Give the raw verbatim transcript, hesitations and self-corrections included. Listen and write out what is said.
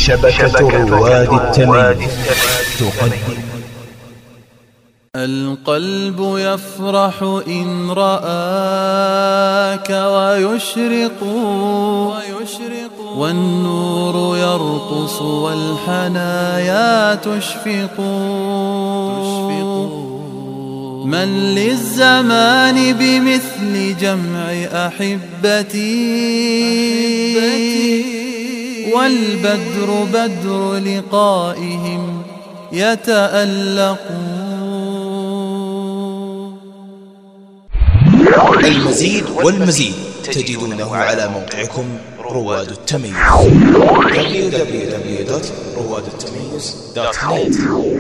شبكة رواد التمييز تقدم. القلب يفرح إن رآك ويشرق والنور يرقص والحنايا تشفق من للزمان بمثل جمع أحبتي والبدر بدر لقائهم يتألق. المزيد والمزيد تجدونه على موقعكم رواد التميز دبليو دبليو دبليو دوت رواد التميز دوت نت.